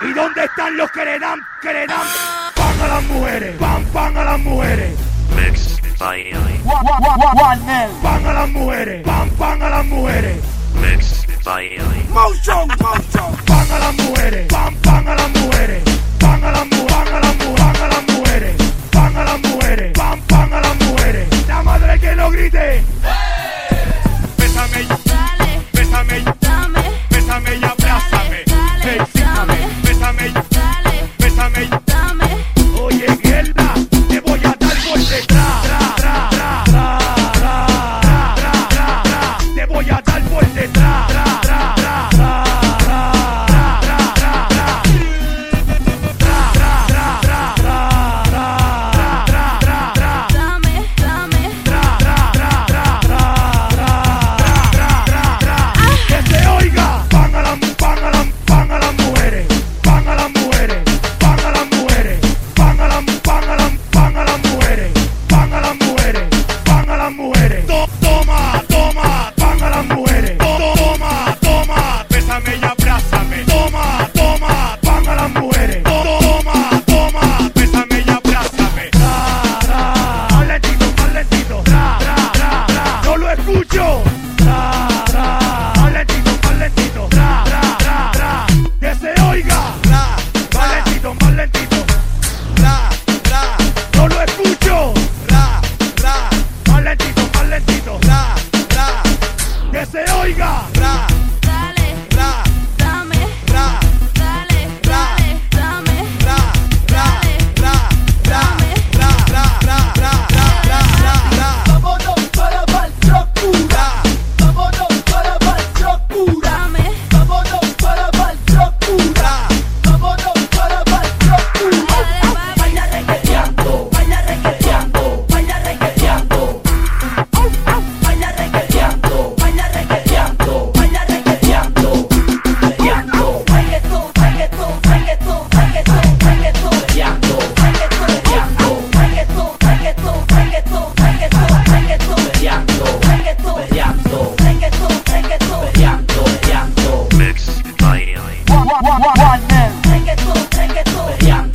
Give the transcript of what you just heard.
¿Y dónde están los que le dan pan a las mujeres? Pan a las mujeres. Mix by Illy. Pan a las mujeres. Pan a las mujeres. Mix by Illy. Motion. Pan a las mujeres. Pan a las mujeres. Pan a las mujeres. Pan a las mujeres. Pan a las mujeres. La madre que no grite. Bésame, Dale, bésame, dame, bésame y abrázame. dale, Hey, síntame, bésame, dale, bésame. dame. Oye, mierda, te voy a dar por detrás. Te voy a dar por detrás. Dame, dame. Que se oiga. Pan a las mujeres. Pan a las mujeres. Pan a las mujeres. Pan a las mujeres. Pan a las mujeres. Pan a las mujeres. Toma. Pan a las mujeres. Toma. Bésame y abrázame. Toma. Pan a las mujeres. Toma. Bésame y abrázame. Más lentito. No lo escucho. Más lentito. Que se oiga. Más lentito. No lo escucho. Más lentito. Que se oiga. Dale, dame, dale, dame, Vámonos para Valtrocura. Vámonos para Valtrocura. dame. Vámonos para Valtrocura. Vámonos para Valtrocura. Baila reggaeteando, baila reggaeteando, baila reggaeteando. Baila reggaeteando, baila reggaeteando, baila reggaeteando. Reggaeteando, reggaetón, reggaetón, reggaetón, reggaetón, reggaetón. Reggaeteando, reggaetón, reggaetón, reggaetón, reggaetón, reggaetón, reggaetón. Reggaetón, reggaetón, reggaetón, reggaetón. Mix by Illy. Reggaetón, reggaetón.